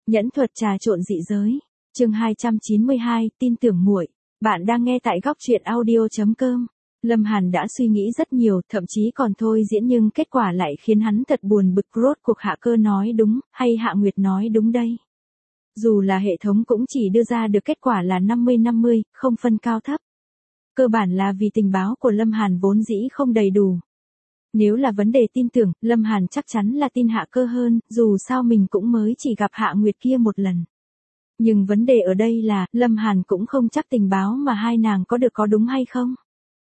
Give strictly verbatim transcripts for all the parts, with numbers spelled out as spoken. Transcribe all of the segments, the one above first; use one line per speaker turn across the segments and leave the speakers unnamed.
Nhẫn thuật trà trộn dị giới. Chương hai trăm chín mươi hai, tin tưởng muội. Bạn đang nghe tại góc truyện audio chấm com. Lâm Hàn đã suy nghĩ rất nhiều, thậm chí còn thôi diễn nhưng kết quả lại khiến hắn thật buồn bực. Rốt cuộc Hạ Cơ nói đúng, hay Hạ Nguyệt nói đúng đây? Dù là hệ thống cũng chỉ đưa ra được kết quả là năm mươi năm mươi, không phân cao thấp. Cơ bản là vì tình báo của Lâm Hàn vốn dĩ không đầy đủ. Nếu là vấn đề tin tưởng, Lâm Hàn chắc chắn là tin Hạ Cơ hơn, dù sao mình cũng mới chỉ gặp Hạ Nguyệt kia một lần. Nhưng vấn đề ở đây là, Lâm Hàn cũng không chắc tình báo mà hai nàng có được có đúng hay không.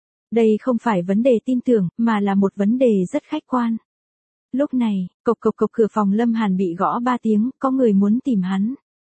Đây không phải vấn đề tin tưởng, mà là một vấn đề rất khách quan. Lúc này, cộc cộc cộc cửa phòng Lâm Hàn bị gõ ba tiếng, có người muốn tìm hắn.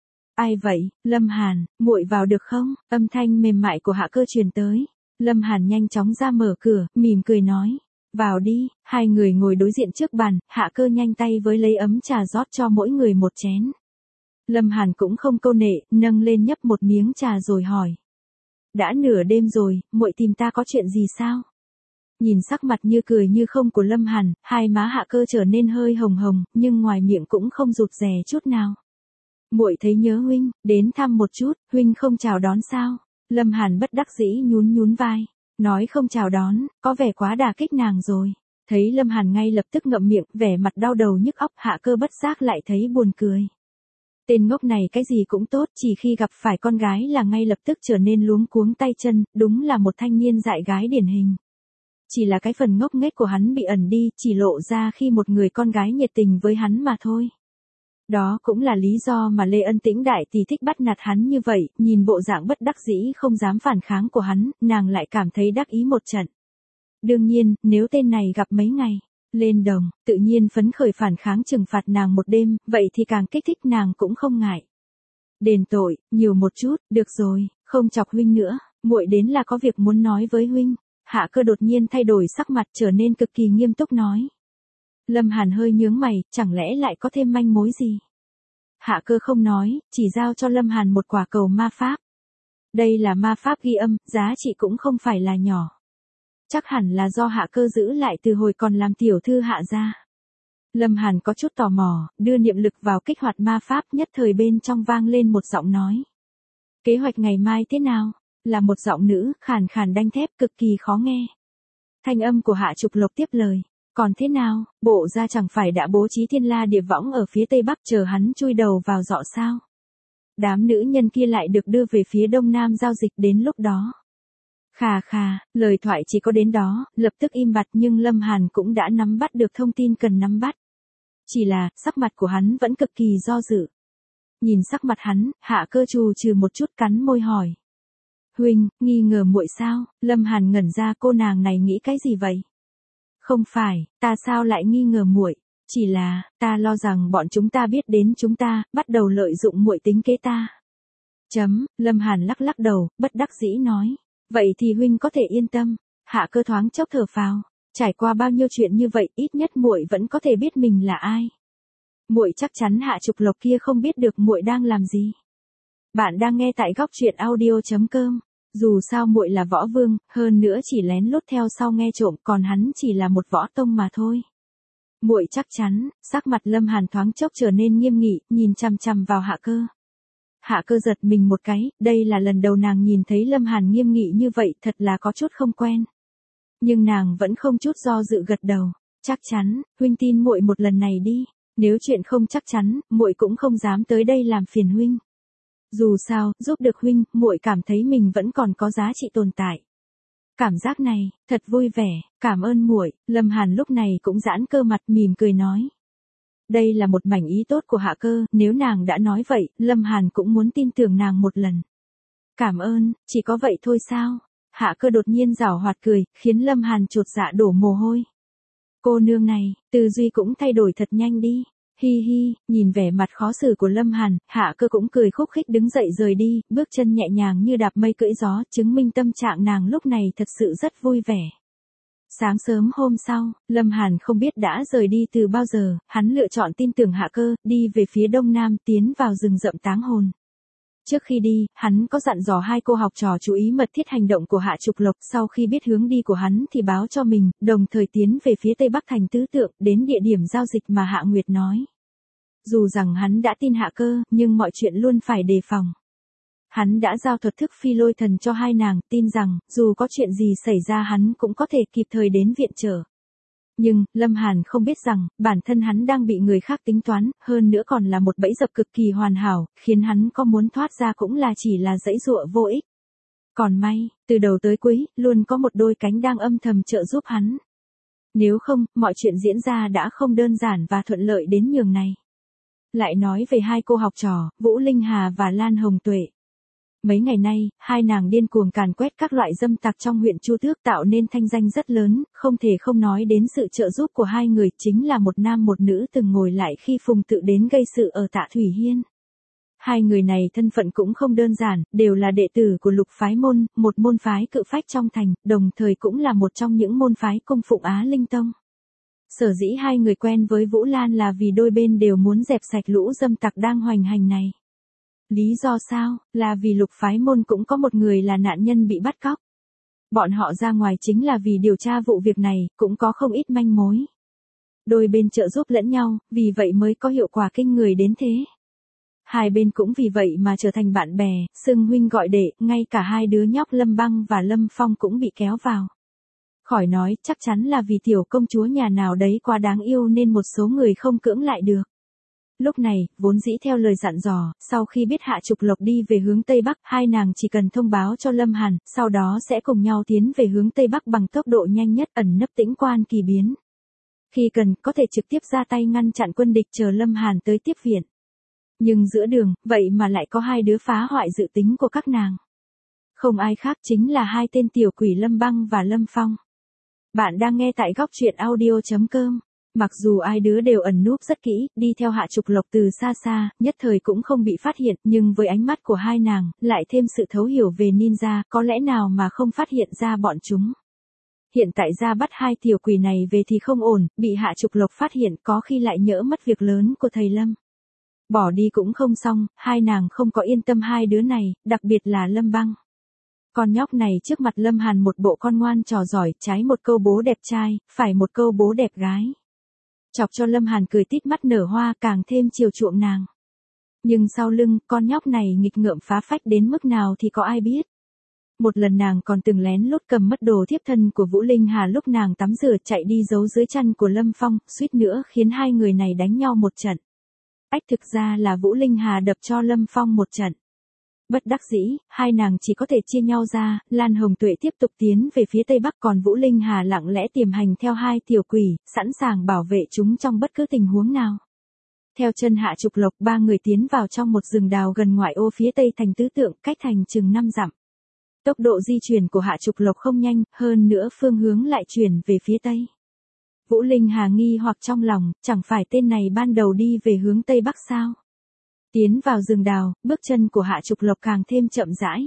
Ai vậy? Lâm Hàn, muội vào được không? Âm thanh mềm mại của Hạ Cơ truyền tới. Lâm Hàn nhanh chóng ra mở cửa, mỉm cười nói. Vào đi. Hai người ngồi đối diện trước bàn, Hạ Cơ nhanh tay với lấy ấm trà rót cho mỗi người một chén. Lâm Hàn cũng không câu nệ, nâng lên nhấp một miếng trà rồi hỏi. Đã nửa đêm rồi, muội tìm ta có chuyện gì sao? Nhìn sắc mặt như cười như không của Lâm Hàn, hai má Hạ Cơ trở nên hơi hồng hồng, nhưng ngoài miệng cũng không rụt rè chút nào. Muội thấy nhớ huynh, đến thăm một chút, huynh không chào đón sao? Lâm Hàn bất đắc dĩ nhún nhún vai. Nói không chào đón, có vẻ quá đả kích nàng rồi. Thấy Lâm Hàn ngay lập tức ngậm miệng, vẻ mặt đau đầu nhức óc. Hạ Cơ bất giác lại thấy buồn cười. Tên ngốc này cái gì cũng tốt, chỉ khi gặp phải con gái là ngay lập tức trở nên luống cuống tay chân, đúng là một thanh niên dại gái điển hình. Chỉ là cái phần ngốc nghếch của hắn bị ẩn đi, chỉ lộ ra khi một người con gái nhiệt tình với hắn mà thôi. Đó cũng là lý do mà Lê Ân Tĩnh đại tỷ thích bắt nạt hắn như vậy, nhìn bộ dạng bất đắc dĩ không dám phản kháng của hắn, nàng lại cảm thấy đắc ý một trận. Đương nhiên, nếu tên này gặp mấy ngày, lên đồng, tự nhiên phấn khởi phản kháng trừng phạt nàng một đêm, vậy thì càng kích thích nàng cũng không ngại. Đền tội, nhiều một chút, được rồi, không chọc huynh nữa, muội đến là có việc muốn nói với huynh. Hạ Cơ đột nhiên thay đổi sắc mặt trở nên cực kỳ nghiêm túc nói. Lâm Hàn hơi nhướng mày, chẳng lẽ lại có thêm manh mối gì? Hạ Cơ không nói, chỉ giao cho Lâm Hàn một quả cầu ma pháp. Đây là ma pháp ghi âm, giá trị cũng không phải là nhỏ. Chắc hẳn là do Hạ Cơ giữ lại từ hồi còn làm tiểu thư Hạ gia. Lâm Hàn có chút tò mò, đưa niệm lực vào kích hoạt ma pháp, nhất thời bên trong vang lên một giọng nói. Kế hoạch ngày mai thế nào? Là một giọng nữ, khàn khàn đanh thép, cực kỳ khó nghe. Thanh âm của Hạ Trục Lộc tiếp lời. Còn thế nào, bộ ra chẳng phải đã bố trí thiên la địa võng ở phía tây bắc chờ hắn chui đầu vào dọ sao? Đám nữ nhân kia lại được đưa về phía đông nam giao dịch đến lúc đó. Khà khà, lời thoại chỉ có đến đó, lập tức im bặt nhưng Lâm Hàn cũng đã nắm bắt được thông tin cần nắm bắt. Chỉ là, sắc mặt của hắn vẫn cực kỳ do dự. Nhìn sắc mặt hắn, Hạ Cơ trù trừ một chút cắn môi hỏi. Huynh, nghi ngờ muội sao? Lâm Hàn ngẩn ra, cô nàng này nghĩ cái gì vậy? Không phải, ta sao lại nghi ngờ muội? Chỉ là, ta lo rằng bọn chúng ta biết đến chúng ta, bắt đầu lợi dụng muội tính kế ta. Chấm, Lâm Hàn lắc lắc đầu, bất đắc dĩ nói. Vậy thì huynh có thể yên tâm. Hạ Cơ thoáng chốc thở phào. Trải qua bao nhiêu chuyện như vậy, ít nhất muội vẫn có thể biết mình là ai. Muội chắc chắn Hạ Trục Lộc kia không biết được muội đang làm gì. Bạn đang nghe tại góc truyện audio chấm com. Dù sao muội là võ vương, hơn nữa chỉ lén lút theo sau nghe trộm, còn hắn chỉ là một võ tông mà thôi. Muội chắc chắn. Sắc mặt Lâm Hàn thoáng chốc trở nên nghiêm nghị, nhìn chằm chằm vào Hạ Cơ. Hạ Cơ giật mình một cái, đây là lần đầu nàng nhìn thấy Lâm Hàn nghiêm nghị như vậy, thật là có chút không quen. Nhưng nàng vẫn không chút do dự gật đầu. Chắc chắn, huynh tin muội một lần này đi. Nếu chuyện không chắc chắn, muội cũng không dám tới đây làm phiền huynh. Dù sao, giúp được huynh, muội cảm thấy mình vẫn còn có giá trị tồn tại. Cảm giác này, thật vui vẻ, cảm ơn muội. Lâm Hàn lúc này cũng giãn cơ mặt mỉm cười nói. Đây là một mảnh ý tốt của Hạ Cơ, nếu nàng đã nói vậy, Lâm Hàn cũng muốn tin tưởng nàng một lần. Cảm ơn, chỉ có vậy thôi sao? Hạ Cơ đột nhiên giảo hoạt cười, khiến Lâm Hàn chột dạ đổ mồ hôi. Cô nương này, tư duy cũng thay đổi thật nhanh đi. Hi hi, nhìn vẻ mặt khó xử của Lâm Hàn, Hạ Cơ cũng cười khúc khích đứng dậy rời đi, bước chân nhẹ nhàng như đạp mây cưỡi gió, chứng minh tâm trạng nàng lúc này thật sự rất vui vẻ. Sáng sớm hôm sau, Lâm Hàn không biết đã rời đi từ bao giờ, hắn lựa chọn tin tưởng Hạ Cơ, đi về phía đông nam, tiến vào rừng rậm táng hồn. Trước khi đi, hắn có dặn dò hai cô học trò chú ý mật thiết hành động của Hạ Trục Lộc, sau khi biết hướng đi của hắn thì báo cho mình, đồng thời tiến về phía tây bắc thành tứ tượng, đến địa điểm giao dịch mà Hạ Nguyệt nói. Dù rằng hắn đã tin Hạ Cơ, nhưng mọi chuyện luôn phải đề phòng. Hắn đã giao thuật thức phi lôi thần cho hai nàng, tin rằng, dù có chuyện gì xảy ra hắn cũng có thể kịp thời đến viện trợ. Nhưng, Lâm Hàn không biết rằng, bản thân hắn đang bị người khác tính toán, hơn nữa còn là một bẫy dập cực kỳ hoàn hảo, khiến hắn có muốn thoát ra cũng là chỉ là dãy dụa vô ích. Còn may, từ đầu tới cuối, luôn có một đôi cánh đang âm thầm trợ giúp hắn. Nếu không, mọi chuyện diễn ra đã không đơn giản và thuận lợi đến nhường này. Lại nói về hai cô học trò, Vũ Linh Hà và Lan Hồng Tuệ. Mấy ngày nay, hai nàng điên cuồng càn quét các loại dâm tặc trong huyện Chu Tước tạo nên thanh danh rất lớn, không thể không nói đến sự trợ giúp của hai người chính là một nam một nữ từng ngồi lại khi Phùng Tự đến gây sự ở Tạ Thủy Hiên. Hai người này thân phận cũng không đơn giản, đều là đệ tử của Lục Phái Môn, một môn phái cự phách trong thành, đồng thời cũng là một trong những môn phái cung phụng Á Linh Tông. Sở dĩ hai người quen với Vũ Lan là vì đôi bên đều muốn dẹp sạch lũ dâm tặc đang hoành hành này. Lý do sao? Là vì Lục Phái Môn cũng có một người là nạn nhân bị bắt cóc. Bọn họ ra ngoài chính là vì điều tra vụ việc này, cũng có không ít manh mối. Đôi bên trợ giúp lẫn nhau, vì vậy mới có hiệu quả kinh người đến thế. Hai bên cũng vì vậy mà trở thành bạn bè, xưng huynh gọi đệ, ngay cả hai đứa nhóc Lâm Băng và Lâm Phong cũng bị kéo vào. Khỏi nói, chắc chắn là vì tiểu công chúa nhà nào đấy quá đáng yêu nên một số người không cưỡng lại được. Lúc này, vốn dĩ theo lời dặn dò, sau khi biết Hạ Trục Lộc đi về hướng Tây Bắc, hai nàng chỉ cần thông báo cho Lâm Hàn, sau đó sẽ cùng nhau tiến về hướng Tây Bắc bằng tốc độ nhanh nhất, ẩn nấp tĩnh quan kỳ biến. Khi cần, có thể trực tiếp ra tay ngăn chặn quân địch chờ Lâm Hàn tới tiếp viện. Nhưng giữa đường, vậy mà lại có hai đứa phá hoại dự tính của các nàng. Không ai khác chính là hai tên tiểu quỷ Lâm Băng và Lâm Phong. Bạn đang nghe tại góc truyện audio chấm com. Mặc dù ai đứa đều ẩn núp rất kỹ, đi theo Hạ Trục Lộc từ xa xa, nhất thời cũng không bị phát hiện, nhưng với ánh mắt của hai nàng, lại thêm sự thấu hiểu về ninja, có lẽ nào mà không phát hiện ra bọn chúng. Hiện tại ra bắt hai tiểu quỷ này về thì không ổn, bị Hạ Trục Lộc phát hiện có khi lại nhỡ mất việc lớn của thầy Lâm. Bỏ đi cũng không xong, hai nàng không có yên tâm hai đứa này, đặc biệt là Lâm Băng. Con nhóc này trước mặt Lâm Hàn một bộ con ngoan trò giỏi, trái một câu bố đẹp trai, phải một câu bố đẹp gái. Chọc cho Lâm Hàn cười tít mắt nở hoa, càng thêm chiều chuộng nàng. Nhưng sau lưng, con nhóc này nghịch ngợm phá phách đến mức nào thì có ai biết. Một lần nàng còn từng lén lút cầm mất đồ thiếp thân của Vũ Linh Hà lúc nàng tắm rửa chạy đi giấu dưới chân của Lâm Phong, suýt nữa khiến hai người này đánh nhau một trận. Ách thực ra là Vũ Linh Hà đập cho Lâm Phong một trận. Bất đắc dĩ, hai nàng chỉ có thể chia nhau ra, Lan Hồng Tuệ tiếp tục tiến về phía Tây Bắc còn Vũ Linh Hà lặng lẽ tiềm hành theo hai tiểu quỷ, sẵn sàng bảo vệ chúng trong bất cứ tình huống nào. Theo chân Hạ Trục Lộc ba người tiến vào trong một rừng đào gần ngoại ô phía Tây thành Tứ Tượng, cách thành chừng năm dặm. Tốc độ di chuyển của Hạ Trục Lộc không nhanh, hơn nữa phương hướng lại chuyển về phía Tây. Vũ Linh Hà nghi hoặc trong lòng, chẳng phải tên này ban đầu đi về hướng Tây Bắc sao? Tiến vào rừng đào, bước chân của Hạ Trục Lộc càng thêm chậm rãi.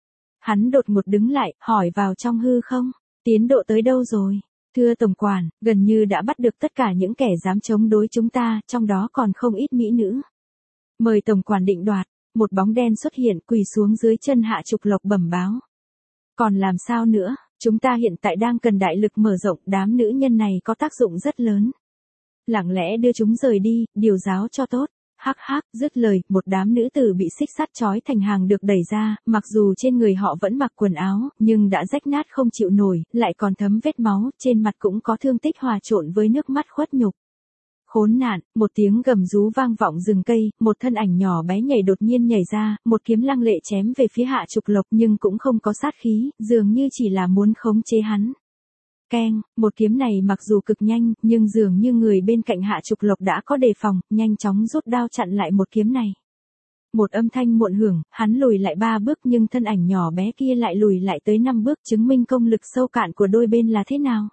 Hắn đột ngột đứng lại, hỏi vào trong hư không, tiến độ tới đâu rồi? Thưa tổng quản, gần như đã bắt được tất cả những kẻ dám chống đối chúng ta, trong đó còn không ít mỹ nữ. Mời tổng quản định đoạt, một bóng đen xuất hiện quỳ xuống dưới chân Hạ Trục Lộc bẩm báo. Còn làm sao nữa, chúng ta hiện tại đang cần đại lực mở rộng, đám nữ nhân này có tác dụng rất lớn. Lặng lẽ đưa chúng rời đi, điều giáo cho tốt. Hắc hắc, dứt lời, một đám nữ tử bị xích sắt trói thành hàng được đẩy ra, mặc dù trên người họ vẫn mặc quần áo, nhưng đã rách nát không chịu nổi, lại còn thấm vết máu, trên mặt cũng có thương tích hòa trộn với nước mắt khuất nhục. Khốn nạn, một tiếng gầm rú vang vọng rừng cây, một thân ảnh nhỏ bé nhảy đột nhiên nhảy ra, một kiếm lăng lệ chém về phía Hạ Trục Lộc nhưng cũng không có sát khí, dường như chỉ là muốn khống chế hắn. Keng, một kiếm này mặc dù cực nhanh, nhưng dường như người bên cạnh Hạ Trục Lộc đã có đề phòng, nhanh chóng rút đao chặn lại một kiếm này. Một âm thanh muộn hưởng, hắn lùi lại ba bước nhưng thân ảnh nhỏ bé kia lại lùi lại tới năm bước, chứng minh công lực sâu cạn của đôi bên là thế nào.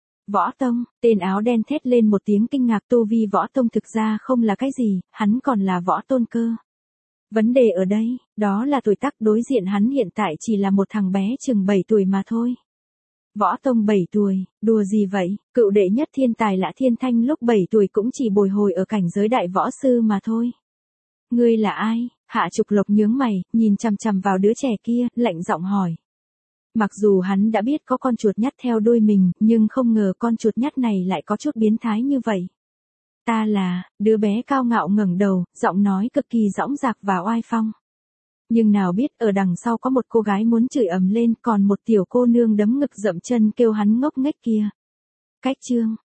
Võ Tông, tên áo đen thét lên một tiếng kinh ngạc, tu vi Võ Tông thực ra không là cái gì, hắn còn là võ tôn cơ. Vấn đề ở đây, đó là tuổi tác, đối diện hắn hiện tại chỉ là một thằng bé chừng bảy tuổi mà thôi. Võ Tông bảy tuổi, đùa gì vậy, cựu đệ nhất thiên tài Lã Thiên Thanh lúc bảy tuổi cũng chỉ bồi hồi ở cảnh giới đại võ sư mà thôi. Ngươi là ai? Hạ Trục Lộc nhướng mày, nhìn chằm chằm vào đứa trẻ kia, lạnh giọng hỏi. Mặc dù hắn đã biết có con chuột nhắt theo đuôi mình, nhưng không ngờ con chuột nhắt này lại có chút biến thái như vậy. Ta là, đứa bé cao ngạo ngẩng đầu, giọng nói cực kỳ dõng dạc và oai phong. Nhưng nào biết ở đằng sau có một cô gái muốn chửi ầm lên, còn một tiểu cô nương đấm ngực dậm chân kêu hắn ngốc nghếch kia. Cách chương